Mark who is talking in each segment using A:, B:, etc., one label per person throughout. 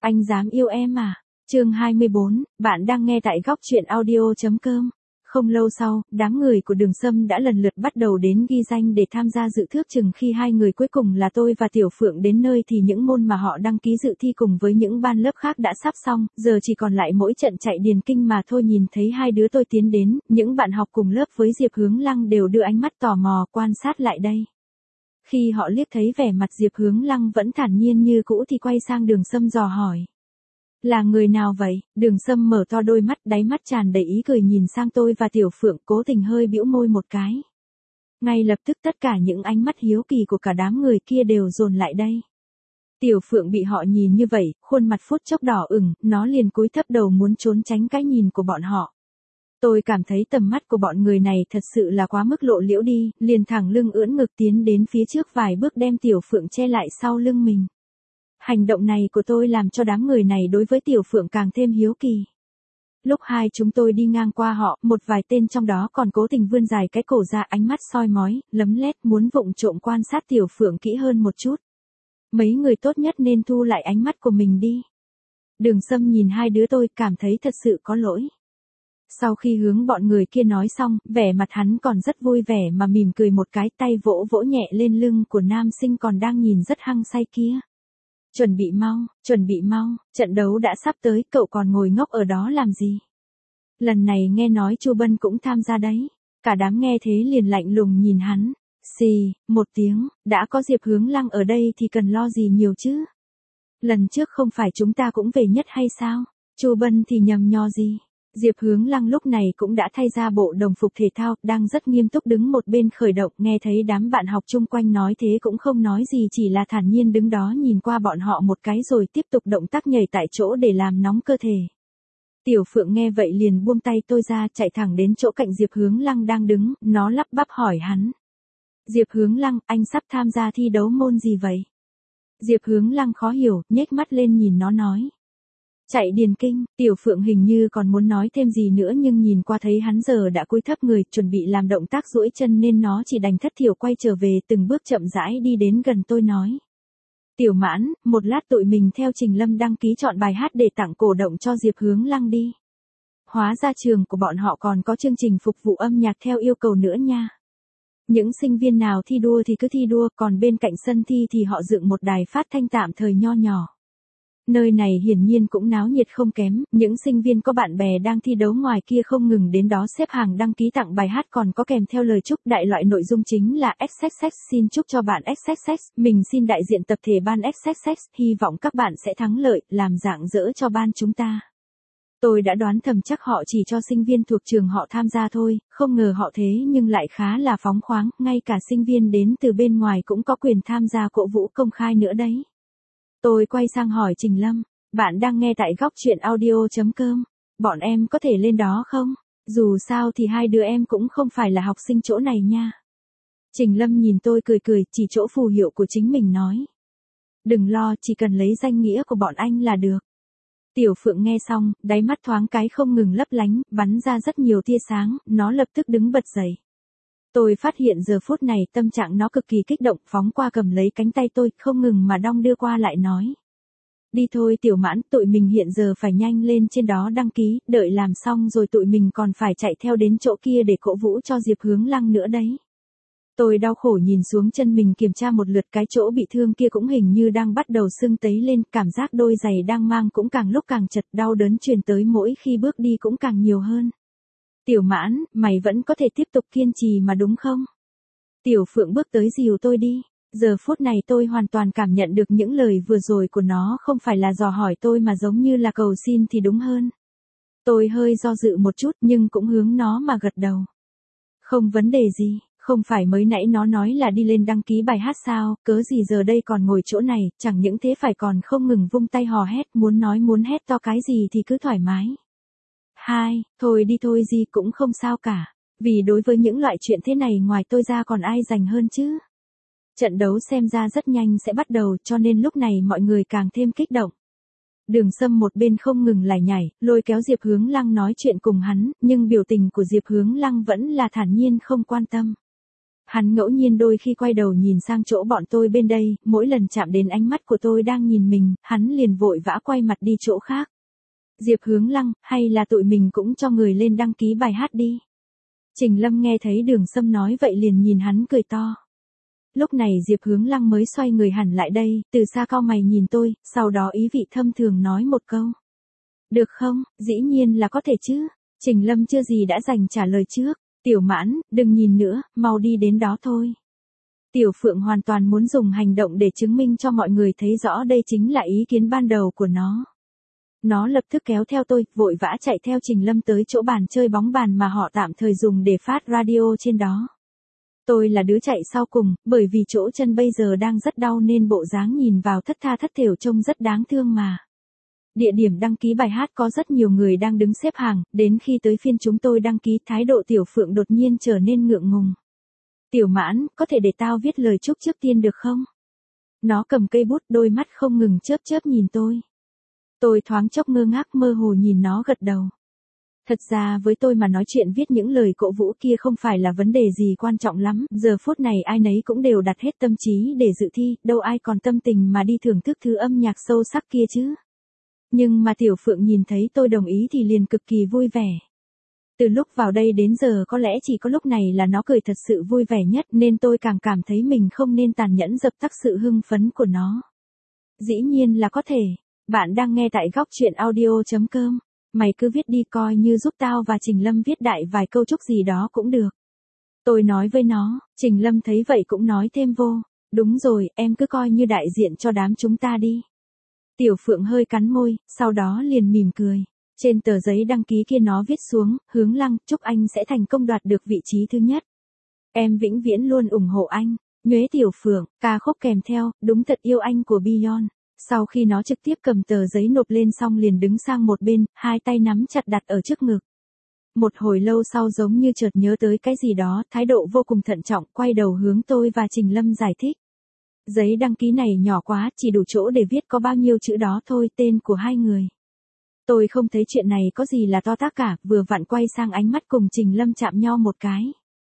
A: Anh dám yêu em à? Chương 24, bạn đang nghe tại góc truyện audio.com. Không lâu sau, đám người của Đường Sâm đã lần lượt bắt đầu đến ghi danh để tham gia dự thước chừng khi hai người cuối cùng là tôi và Tiểu Phượng đến nơi thì những môn mà họ đăng ký dự thi cùng với những ban lớp khác đã sắp xong, giờ chỉ còn lại mỗi trận chạy điền kinh mà thôi. Nhìn thấy hai đứa tôi tiến đến, những bạn học cùng lớp với Diệp Hướng Lăng đều đưa ánh mắt tò mò quan sát lại đây. Khi họ liếc thấy vẻ mặt Diệp Hướng Lăng vẫn thản nhiên như cũ thì quay sang Đường Sâm dò hỏi. Là người nào vậy? Đường Sâm mở to đôi mắt, đáy mắt tràn đầy ý cười nhìn sang tôi và Tiểu Phượng, cố tình hơi bĩu môi một cái. Ngay lập tức tất cả những ánh mắt hiếu kỳ của cả đám người kia đều dồn lại đây. Tiểu Phượng bị họ nhìn như vậy, khuôn mặt phút chốc đỏ ửng, nó liền cúi thấp đầu muốn trốn tránh cái nhìn của bọn họ. Tôi cảm thấy tầm mắt của bọn người này thật sự là quá mức lộ liễu đi, liền thẳng lưng ưỡn ngực tiến đến phía trước vài bước đem Tiểu Phượng che lại sau lưng mình. Hành động này của tôi làm cho đám người này đối với Tiểu Phượng càng thêm hiếu kỳ. Lúc hai chúng tôi đi ngang qua họ, một vài tên trong đó còn cố tình vươn dài cái cổ ra, ánh mắt soi mói, lấm lét muốn vụng trộm quan sát Tiểu Phượng kỹ hơn một chút. Mấy người tốt nhất nên thu lại ánh mắt của mình đi. Đường Sâm nhìn hai đứa tôi cảm thấy thật sự có lỗi. Sau khi hướng bọn người kia nói xong, vẻ mặt hắn còn rất vui vẻ mà mỉm cười một cái, tay vỗ vỗ nhẹ lên lưng của nam sinh còn đang nhìn rất hăng say kia. Chuẩn bị mau, trận đấu đã sắp tới, cậu còn ngồi ngốc ở đó làm gì? Lần này nghe nói Chu Bân cũng tham gia đấy. Cả đám nghe thế liền lạnh lùng nhìn hắn. Xì, một tiếng, đã có Diệp Hướng Lăng ở đây thì cần lo gì nhiều chứ? Lần trước không phải chúng ta cũng về nhất hay sao? Chu Bân thì nhầm nho gì? Diệp Hướng Lăng lúc này cũng đã thay ra bộ đồng phục thể thao, đang rất nghiêm túc đứng một bên khởi động, nghe thấy đám bạn học chung quanh nói thế cũng không nói gì, chỉ là thản nhiên đứng đó nhìn qua bọn họ một cái rồi tiếp tục động tác nhảy tại chỗ để làm nóng cơ thể. Tiểu Phượng nghe vậy liền buông tay tôi ra, chạy thẳng đến chỗ cạnh Diệp Hướng Lăng đang đứng, nó lắp bắp hỏi hắn. Diệp Hướng Lăng, anh sắp tham gia thi đấu môn gì vậy? Diệp Hướng Lăng khó hiểu, nhếch mắt lên nhìn nó nói. Chạy điền kinh. Tiểu Phượng hình như còn muốn nói thêm gì nữa nhưng nhìn qua thấy hắn giờ đã cúi thấp người chuẩn bị làm động tác duỗi chân nên nó chỉ đành thất thiểu quay trở về, từng bước chậm rãi đi đến gần tôi nói. Tiểu Mãn, một lát tụi mình theo Trình Lâm đăng ký chọn bài hát để tặng cổ động cho Diệp Hướng Lăng đi. Hóa ra trường của bọn họ còn có chương trình phục vụ âm nhạc theo yêu cầu nữa nha. Những sinh viên nào thi đua thì cứ thi đua, còn bên cạnh sân thi thì họ dựng một đài phát thanh tạm thời nho nhỏ. Nơi này hiển nhiên cũng náo nhiệt không kém, những sinh viên có bạn bè đang thi đấu ngoài kia không ngừng đến đó xếp hàng đăng ký tặng bài hát, còn có kèm theo lời chúc. Đại loại nội dung chính là XXX xin chúc cho bạn XXX, mình xin đại diện tập thể ban XXX, hy vọng các bạn sẽ thắng lợi, làm rạng rỡ cho ban chúng ta. Tôi đã đoán thầm chắc họ chỉ cho sinh viên thuộc trường họ tham gia thôi, không ngờ họ thế nhưng lại khá là phóng khoáng, ngay cả sinh viên đến từ bên ngoài cũng có quyền tham gia cổ vũ công khai nữa đấy. Tôi quay sang hỏi Trình Lâm, bạn đang nghe tại góc truyện audio.com, bọn em có thể lên đó không? Dù sao thì hai đứa em cũng không phải là học sinh chỗ này nha. Trình Lâm nhìn tôi cười cười, chỉ chỗ phù hiệu của chính mình nói. Đừng lo, chỉ cần lấy danh nghĩa của bọn anh là được. Tiểu Phượng nghe xong, đáy mắt thoáng cái không ngừng lấp lánh, bắn ra rất nhiều tia sáng, nó lập tức đứng bật dậy. Tôi phát hiện giờ phút này tâm trạng nó cực kỳ kích động, phóng qua cầm lấy cánh tay tôi, không ngừng mà đong đưa qua lại nói. Đi thôi Tiểu Mãn, tụi mình hiện giờ phải nhanh lên trên đó đăng ký, đợi làm xong rồi tụi mình còn phải chạy theo đến chỗ kia để cổ vũ cho Diệp Hướng Lăng nữa đấy. Tôi đau khổ nhìn xuống chân mình kiểm tra một lượt, cái chỗ bị thương kia cũng hình như đang bắt đầu sưng tấy lên, cảm giác đôi giày đang mang cũng càng lúc càng chật, đau đớn truyền tới mỗi khi bước đi cũng càng nhiều hơn. Tiểu Mãn, mày vẫn có thể tiếp tục kiên trì mà đúng không? Tiểu Phượng bước tới dìu tôi đi. Giờ phút này tôi hoàn toàn cảm nhận được những lời vừa rồi của nó không phải là dò hỏi tôi mà giống như là cầu xin thì đúng hơn. Tôi hơi do dự một chút nhưng cũng hướng nó mà gật đầu. Không vấn đề gì, không phải mới nãy nó nói là đi lên đăng ký bài hát sao, cớ gì giờ đây còn ngồi chỗ này, chẳng những thế phải còn không ngừng vung tay hò hét, muốn nói muốn hét to cái gì thì cứ thoải mái. Thôi đi thôi gì cũng không sao cả, vì đối với những loại chuyện thế này ngoài tôi ra còn ai rành hơn chứ. Trận đấu xem ra rất nhanh sẽ bắt đầu cho nên lúc này mọi người càng thêm kích động. Đường Sâm một bên không ngừng lải nhải, lôi kéo Diệp Hướng Lăng nói chuyện cùng hắn, nhưng biểu tình của Diệp Hướng Lăng vẫn là thản nhiên không quan tâm. Hắn ngẫu nhiên đôi khi quay đầu nhìn sang chỗ bọn tôi bên đây, mỗi lần chạm đến ánh mắt của tôi đang nhìn mình, hắn liền vội vã quay mặt đi chỗ khác. Diệp Hướng Lăng, hay là tụi mình cũng cho người lên đăng ký bài hát đi. Trình Lâm nghe thấy Đường Sâm nói vậy liền nhìn hắn cười to. Lúc này Diệp Hướng Lăng mới xoay người hẳn lại đây, từ xa cau mày nhìn tôi, sau đó ý vị thâm thường nói một câu. Được không, dĩ nhiên là có thể chứ. Trình Lâm chưa gì đã dành trả lời trước. Tiểu Mãn, đừng nhìn nữa, mau đi đến đó thôi. Tiểu Phượng hoàn toàn muốn dùng hành động để chứng minh cho mọi người thấy rõ đây chính là ý kiến ban đầu của nó. Nó lập tức kéo theo tôi, vội vã chạy theo Trình Lâm tới chỗ bàn chơi bóng bàn mà họ tạm thời dùng để phát radio trên đó. Tôi là đứa chạy sau cùng, bởi vì chỗ chân bây giờ đang rất đau nên bộ dáng nhìn vào thất tha thất thểu trông rất đáng thương mà. Địa điểm đăng ký bài hát có rất nhiều người đang đứng xếp hàng, đến khi tới phiên chúng tôi đăng ký thái độ Tiểu Phượng đột nhiên trở nên ngượng ngùng. Tiểu Mãn, có thể để tao viết lời chúc trước tiên được không? Nó cầm cây bút, đôi mắt không ngừng chớp chớp nhìn tôi. Tôi thoáng chốc ngơ ngác mơ hồ nhìn nó gật đầu. Thật ra với tôi mà nói chuyện viết những lời cổ vũ kia không phải là vấn đề gì quan trọng lắm, giờ phút này ai nấy cũng đều đặt hết tâm trí để dự thi, đâu ai còn tâm tình mà đi thưởng thức thứ âm nhạc sâu sắc kia chứ. Nhưng mà Tiểu Phượng nhìn thấy tôi đồng ý thì liền cực kỳ vui vẻ. Từ lúc vào đây đến giờ có lẽ chỉ có lúc này là nó cười thật sự vui vẻ nhất nên tôi càng cảm thấy mình không nên tàn nhẫn dập tắt sự hưng phấn của nó. Dĩ nhiên là có thể. Bạn đang nghe tại góc truyện audio.com. Mày cứ viết đi coi như giúp tao và Trình Lâm viết đại vài câu chúc gì đó cũng được. Tôi nói với nó, Trình Lâm thấy vậy cũng nói thêm vô. Đúng rồi, em cứ coi như đại diện cho đám chúng ta đi. Tiểu Phượng hơi cắn môi, sau đó liền mỉm cười. Trên tờ giấy đăng ký kia nó viết xuống, Hướng Lăng, chúc anh sẽ thành công đoạt được vị trí thứ nhất. Em vĩnh viễn luôn ủng hộ anh. Nhuế Tiểu Phượng, ca khúc kèm theo, đúng thật yêu anh của Beyond. Sau khi nó trực tiếp cầm tờ giấy nộp lên xong liền đứng sang một bên, hai tay nắm chặt đặt ở trước ngực. Một hồi lâu sau giống như chợt nhớ tới cái gì đó, thái độ vô cùng thận trọng, quay đầu hướng tôi và Trình Lâm giải thích. Giấy đăng ký này nhỏ quá, chỉ đủ chỗ để viết có bao nhiêu chữ đó thôi, tên của hai người. Tôi không thấy chuyện này có gì là to tát cả, vừa vặn quay sang ánh mắt cùng Trình Lâm chạm nhau một cái.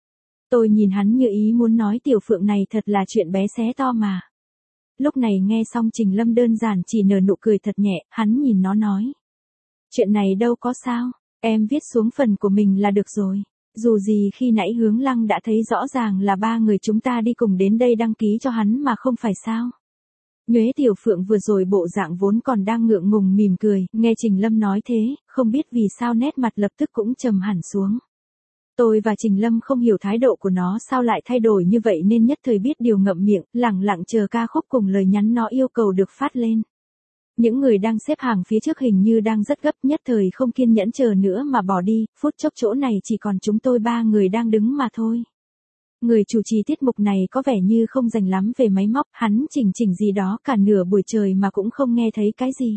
A: Tôi nhìn hắn như ý muốn nói Tiểu Phượng này thật là chuyện bé xé to mà. Lúc này nghe xong Trình Lâm đơn giản chỉ nở nụ cười thật nhẹ, hắn nhìn nó nói. Chuyện này đâu có sao, em viết xuống phần của mình là được rồi. Dù gì khi nãy Hướng Lăng đã thấy rõ ràng là ba người chúng ta đi cùng đến đây đăng ký cho hắn mà không phải sao. Nhuế Tiểu Phượng vừa rồi bộ dạng vốn còn đang ngượng ngùng mỉm cười, nghe Trình Lâm nói thế, không biết vì sao nét mặt lập tức cũng trầm hẳn xuống. Tôi và Trình Lâm không hiểu thái độ của nó sao lại thay đổi như vậy nên nhất thời biết điều ngậm miệng, lẳng lặng chờ ca khúc cùng lời nhắn nó yêu cầu được phát lên. Những người đang xếp hàng phía trước hình như đang rất gấp, nhất thời không kiên nhẫn chờ nữa mà bỏ đi, phút chốc chỗ này chỉ còn chúng tôi ba người đang đứng mà thôi. Người chủ trì tiết mục này có vẻ như không rành lắm về máy móc, hắn chỉnh gì đó cả nửa buổi trời mà cũng không nghe thấy cái gì.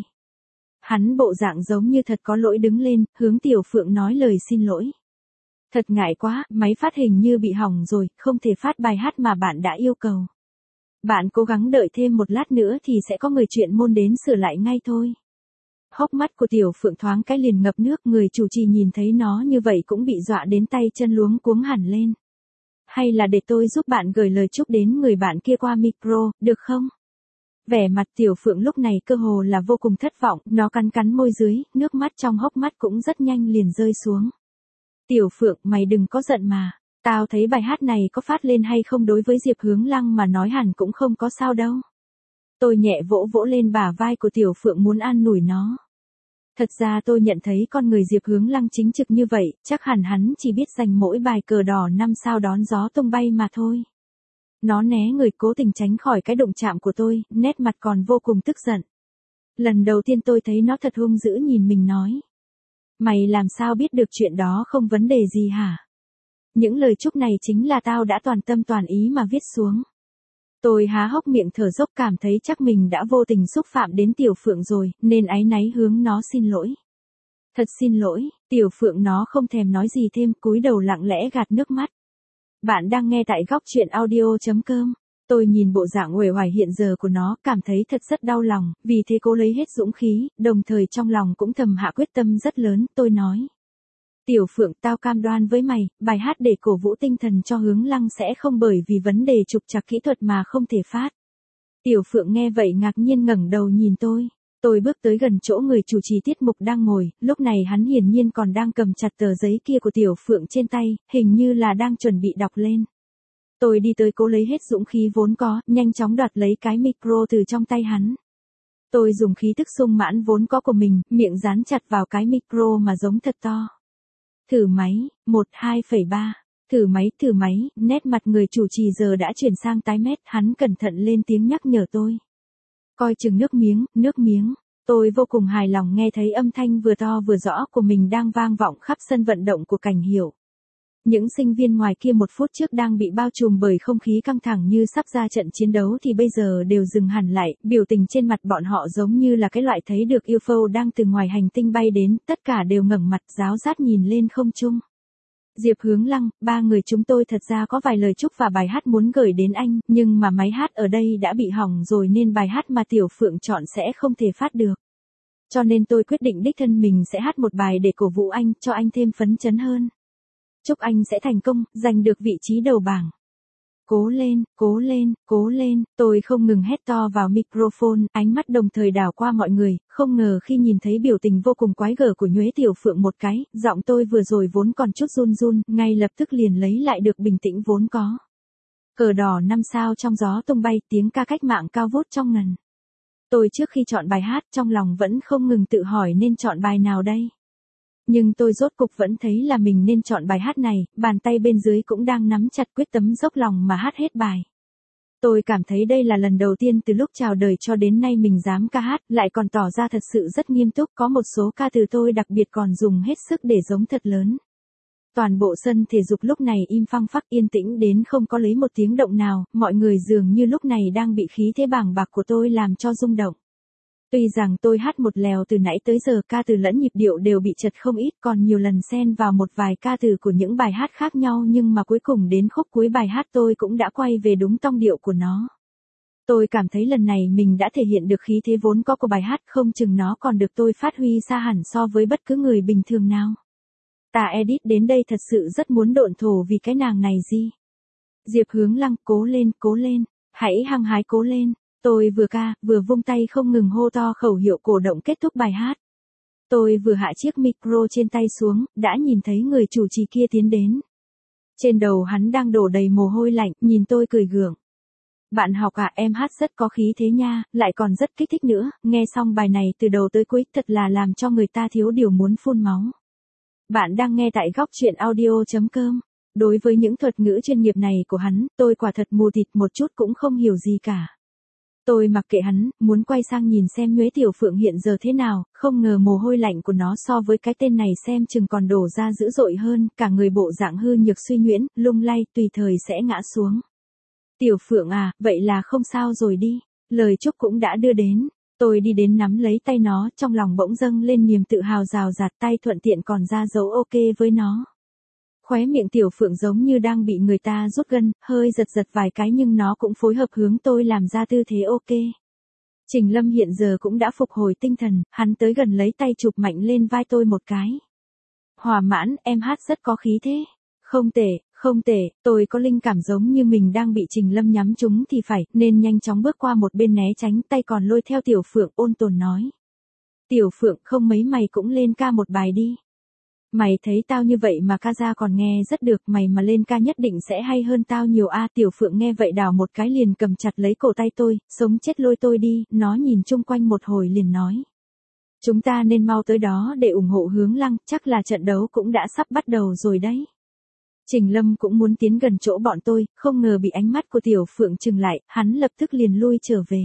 A: Hắn bộ dạng giống như thật có lỗi đứng lên, hướng Tiểu Phượng nói lời xin lỗi. Thật ngại quá, máy phát hình như bị hỏng rồi, không thể phát bài hát mà bạn đã yêu cầu. Bạn cố gắng đợi thêm một lát nữa thì sẽ có người chuyên môn đến sửa lại ngay thôi. Hốc mắt của Tiểu Phượng thoáng cái liền ngập nước, người chủ trì nhìn thấy nó như vậy cũng bị dọa đến tay chân luống cuống hẳn lên. Hay là để tôi giúp bạn gửi lời chúc đến người bạn kia qua micro, được không? Vẻ mặt Tiểu Phượng lúc này cơ hồ là vô cùng thất vọng, nó cắn môi dưới, nước mắt trong hốc mắt cũng rất nhanh liền rơi xuống. Tiểu Phượng, mày đừng có giận mà. Tao thấy bài hát này có phát lên hay không đối với Diệp Hướng Lăng mà nói hẳn cũng không có sao đâu. Tôi nhẹ vỗ vỗ lên bả vai của Tiểu Phượng muốn an ủi nó. Thật ra tôi nhận thấy con người Diệp Hướng Lăng chính trực như vậy, chắc hẳn hắn chỉ biết dành mỗi bài cờ đỏ 5 sao đón gió tung bay mà thôi. Nó né người cố tình tránh khỏi cái đụng chạm của tôi, nét mặt còn vô cùng tức giận. Lần đầu tiên tôi thấy nó thật hung dữ nhìn mình nói. Mày làm sao biết được chuyện đó không vấn đề gì hả? Những lời chúc này chính là tao đã toàn tâm toàn ý mà viết xuống. Tôi há hốc miệng thở dốc cảm thấy chắc mình đã vô tình xúc phạm đến Tiểu Phượng rồi, nên áy náy hướng nó xin lỗi. Thật xin lỗi, Tiểu Phượng nó không thèm nói gì thêm, cúi đầu lặng lẽ gạt nước mắt. Bạn đang nghe tại góc truyện audio.com. Tôi nhìn bộ dạng uể oải hiện giờ của nó, cảm thấy thật rất đau lòng, vì thế cố lấy hết dũng khí, đồng thời trong lòng cũng thầm hạ quyết tâm rất lớn, tôi nói. Tiểu Phượng, tao cam đoan với mày, bài hát để cổ vũ tinh thần cho Hướng Lăng sẽ không bởi vì vấn đề trục trặc kỹ thuật mà không thể phát. Tiểu Phượng nghe vậy ngạc nhiên ngẩng đầu nhìn tôi. Tôi bước tới gần chỗ người chủ trì tiết mục đang ngồi, lúc này hắn hiển nhiên còn đang cầm chặt tờ giấy kia của Tiểu Phượng trên tay, hình như là đang chuẩn bị đọc lên. Tôi đi tới cố lấy hết dũng khí vốn có, nhanh chóng đoạt lấy cái micro từ trong tay hắn. Tôi dùng khí tức sung mãn vốn có của mình, miệng dán chặt vào cái micro mà giống thật to. Thử máy, 12,3. Thử máy, nét mặt người chủ trì giờ đã chuyển sang tái mét, hắn cẩn thận lên tiếng nhắc nhở tôi. Coi chừng nước miếng. Tôi vô cùng hài lòng nghe thấy âm thanh vừa to vừa rõ của mình đang vang vọng khắp sân vận động của Cảnh Hiểu. Những sinh viên ngoài kia một phút trước đang bị bao trùm bởi không khí căng thẳng như sắp ra trận chiến đấu thì bây giờ đều dừng hẳn lại, biểu tình trên mặt bọn họ giống như là cái loại thấy được UFO đang từ ngoài hành tinh bay đến, tất cả đều ngẩng mặt ráo rát nhìn lên không trung. Diệp Hướng Lăng, ba người chúng tôi thật ra có vài lời chúc và bài hát muốn gửi đến anh, nhưng mà máy hát ở đây đã bị hỏng rồi nên bài hát mà Tiểu Phượng chọn sẽ không thể phát được. Cho nên tôi quyết định đích thân mình sẽ hát một bài để cổ vũ anh, cho anh thêm phấn chấn hơn. Chúc anh sẽ thành công, giành được vị trí đầu bảng. Cố lên, cố lên, cố lên, tôi không ngừng hét to vào microphone, ánh mắt đồng thời đảo qua mọi người, không ngờ khi nhìn thấy biểu tình vô cùng quái gở của Nhuế Tiểu Phượng một cái, giọng tôi vừa rồi vốn còn chút run run, ngay lập tức liền lấy lại được bình tĩnh vốn có. Cờ đỏ 5 sao trong gió tung bay, tiếng ca cách mạng cao vút trong ngần. Tôi trước khi chọn bài hát trong lòng vẫn không ngừng tự hỏi nên chọn bài nào đây. Nhưng tôi rốt cục vẫn thấy là mình nên chọn bài hát này, bàn tay bên dưới cũng đang nắm chặt quyết tâm dốc lòng mà hát hết bài. Tôi cảm thấy đây là lần đầu tiên từ lúc chào đời cho đến nay mình dám ca hát, lại còn tỏ ra thật sự rất nghiêm túc, có một số ca từ tôi đặc biệt còn dùng hết sức để giống thật lớn. Toàn bộ sân thể dục lúc này im phăng phắc yên tĩnh đến không có lấy một tiếng động nào, mọi người dường như lúc này đang bị khí thế bàng bạc của tôi làm cho rung động. Tuy rằng tôi hát một lèo từ nãy tới giờ ca từ lẫn nhịp điệu đều bị chật không ít, còn nhiều lần xen vào một vài ca từ của những bài hát khác nhau, nhưng mà cuối cùng đến khúc cuối bài hát tôi cũng đã quay về đúng tông điệu của nó. Tôi cảm thấy lần này mình đã thể hiện được khí thế vốn có của bài hát, không chừng nó còn được tôi phát huy xa hẳn so với bất cứ người bình thường nào. Tà edit đến đây thật sự rất muốn độn thổ vì cái nàng này gì. Diệp Hướng Lăng, cố lên, hãy hăng hái cố lên. Tôi vừa ca, vừa vung tay không ngừng hô to khẩu hiệu cổ động kết thúc bài hát. Tôi vừa hạ chiếc micro trên tay xuống, đã nhìn thấy người chủ trì kia tiến đến. Trên đầu hắn đang đổ đầy mồ hôi lạnh, nhìn tôi cười gượng. Bạn học à, em hát rất có khí thế nha, lại còn rất kích thích nữa, nghe xong bài này từ đầu tới cuối thật là làm cho người ta thiếu điều muốn phun máu. Bạn đang nghe tại góc truyện audio.com. Đối với những thuật ngữ chuyên nghiệp này của hắn, tôi quả thật mù tịt một chút cũng không hiểu gì cả. Tôi mặc kệ hắn, muốn quay sang nhìn xem Nhuế Tiểu Phượng hiện giờ thế nào, không ngờ mồ hôi lạnh của nó so với cái tên này xem chừng còn đổ ra dữ dội hơn, cả người bộ dạng hư nhược suy nhuyễn, lung lay, tùy thời sẽ ngã xuống. Tiểu Phượng à, vậy là không sao rồi đi, lời chúc cũng đã đưa đến. Tôi đi đến nắm lấy tay nó, trong lòng bỗng dâng lên niềm tự hào rào rạt, tay thuận tiện còn ra dấu ok với nó. Khóe miệng Tiểu Phượng giống như đang bị người ta rút gân, hơi giật giật vài cái nhưng nó cũng phối hợp hướng tôi làm ra tư thế ok. Trình Lâm hiện giờ cũng đã phục hồi tinh thần, hắn tới gần lấy tay chụp mạnh lên vai tôi một cái. Hòa mãn, em hát rất có khí thế. Không tệ, tôi có linh cảm giống như mình đang bị Trình Lâm nhắm trúng thì phải, nên nhanh chóng bước qua một bên né tránh, tay còn lôi theo Tiểu Phượng ôn tồn nói. Tiểu Phượng, không mấy mày cũng lên ca một bài đi. Mày thấy tao như vậy mà ca ra còn nghe rất được, mày mà lên ca nhất định sẽ hay hơn tao nhiều a. Tiểu Phượng nghe vậy đảo một cái liền cầm chặt lấy cổ tay tôi, sống chết lôi tôi đi, nó nhìn chung quanh một hồi liền nói. Chúng ta nên mau tới đó để ủng hộ Hướng Lăng, chắc là trận đấu cũng đã sắp bắt đầu rồi đấy. Trình Lâm cũng muốn tiến gần chỗ bọn tôi, không ngờ bị ánh mắt của Tiểu Phượng chừng lại, hắn lập tức liền lui trở về.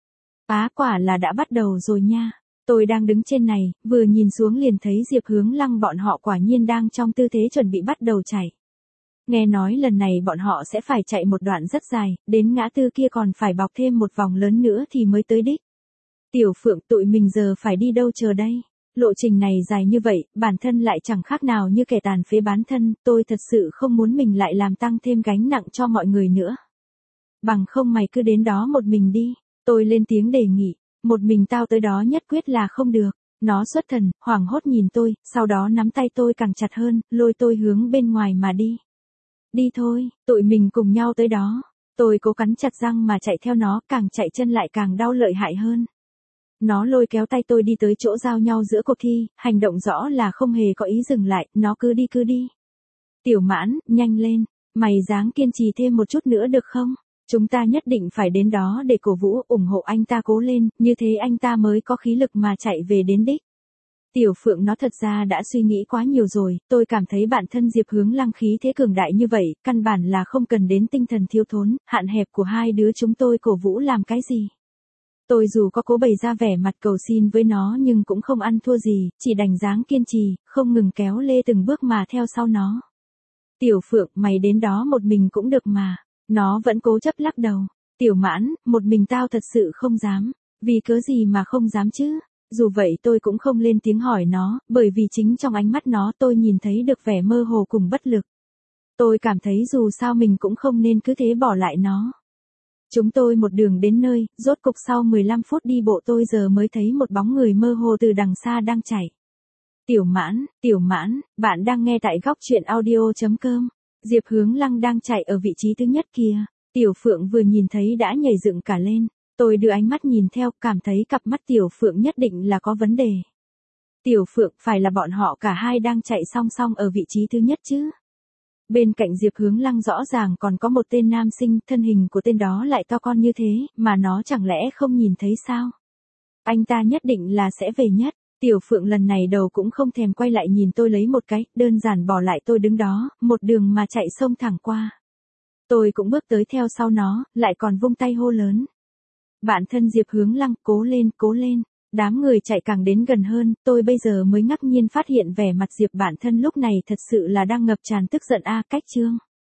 A: Quả là đã bắt đầu rồi nha. Tôi đang đứng trên này, vừa nhìn xuống liền thấy Diệp Hướng Lăng bọn họ quả nhiên đang trong tư thế chuẩn bị bắt đầu chạy. Nghe nói lần này bọn họ sẽ phải chạy một đoạn rất dài, đến ngã tư kia còn phải bọc thêm một vòng lớn nữa thì mới tới đích. Tiểu Phượng, tụi mình giờ phải đi đâu chờ đây? Lộ trình này dài như vậy, bản thân lại chẳng khác nào như kẻ tàn phế bán thân, tôi thật sự không muốn mình lại làm tăng thêm gánh nặng cho mọi người nữa. Bằng không mày cứ đến đó một mình đi, tôi lên tiếng đề nghị. Một mình tao tới đó nhất quyết là không được. Nó xuất thần, hoảng hốt nhìn tôi, sau đó nắm tay tôi càng chặt hơn, lôi tôi hướng bên ngoài mà đi. Đi thôi, tụi mình cùng nhau tới đó. Tôi cố cắn chặt răng mà chạy theo nó, càng chạy chân lại càng đau lợi hại hơn. Nó lôi kéo tay tôi đi tới chỗ giao nhau giữa cuộc thi, hành động rõ là không hề có ý dừng lại, nó cứ đi. Tiểu Mãn, nhanh lên, mày ráng kiên trì thêm một chút nữa được không? Chúng ta nhất định phải đến đó để cổ vũ, ủng hộ anh ta cố lên, như thế anh ta mới có khí lực mà chạy về đến đích. Tiểu Phượng nó thật ra đã suy nghĩ quá nhiều rồi, tôi cảm thấy bản thân Diệp Hướng Lăng khí thế cường đại như vậy, căn bản là không cần đến tinh thần thiếu thốn, hạn hẹp của hai đứa chúng tôi cổ vũ làm cái gì. Tôi dù có cố bày ra vẻ mặt cầu xin với nó nhưng cũng không ăn thua gì, chỉ đành dáng kiên trì, không ngừng kéo lê từng bước mà theo sau nó. Tiểu Phượng, mày đến đó một mình cũng được mà. Nó vẫn cố chấp lắc đầu. Tiểu Mãn, một mình tao thật sự không dám. Vì cớ gì mà không dám chứ? Dù vậy tôi cũng không lên tiếng hỏi nó, bởi vì chính trong ánh mắt nó tôi nhìn thấy được vẻ mơ hồ cùng bất lực. Tôi cảm thấy dù sao mình cũng không nên cứ thế bỏ lại nó. Chúng tôi một đường đến nơi, rốt cục sau 15 phút đi bộ tôi giờ mới thấy một bóng người mơ hồ từ đằng xa đang chạy. Tiểu Mãn, bạn đang nghe tại góc truyện audio.com. Diệp Hướng Lăng đang chạy ở vị trí thứ nhất kìa. Tiểu Phượng vừa nhìn thấy đã nhảy dựng cả lên. Tôi đưa ánh mắt nhìn theo, cảm thấy cặp mắt Tiểu Phượng nhất định là có vấn đề. Tiểu Phượng, phải là bọn họ cả hai đang chạy song song ở vị trí thứ nhất chứ? Bên cạnh Diệp Hướng Lăng rõ ràng còn có một tên nam sinh, thân hình của tên đó lại to con như thế, mà nó chẳng lẽ không nhìn thấy sao? Anh ta nhất định là sẽ về nhất. Tiểu Phượng lần này đầu cũng không thèm quay lại nhìn tôi lấy một cái, đơn giản bỏ lại tôi đứng đó, một đường mà chạy xông thẳng qua. Tôi cũng bước tới theo sau nó, lại còn vung tay hô lớn. Bạn thân Diệp Hướng Lăng, cố lên. Đám người chạy càng đến gần hơn, tôi bây giờ mới ngạc nhiên phát hiện vẻ mặt Diệp bản thân lúc này thật sự là đang ngập tràn tức giận cách chương.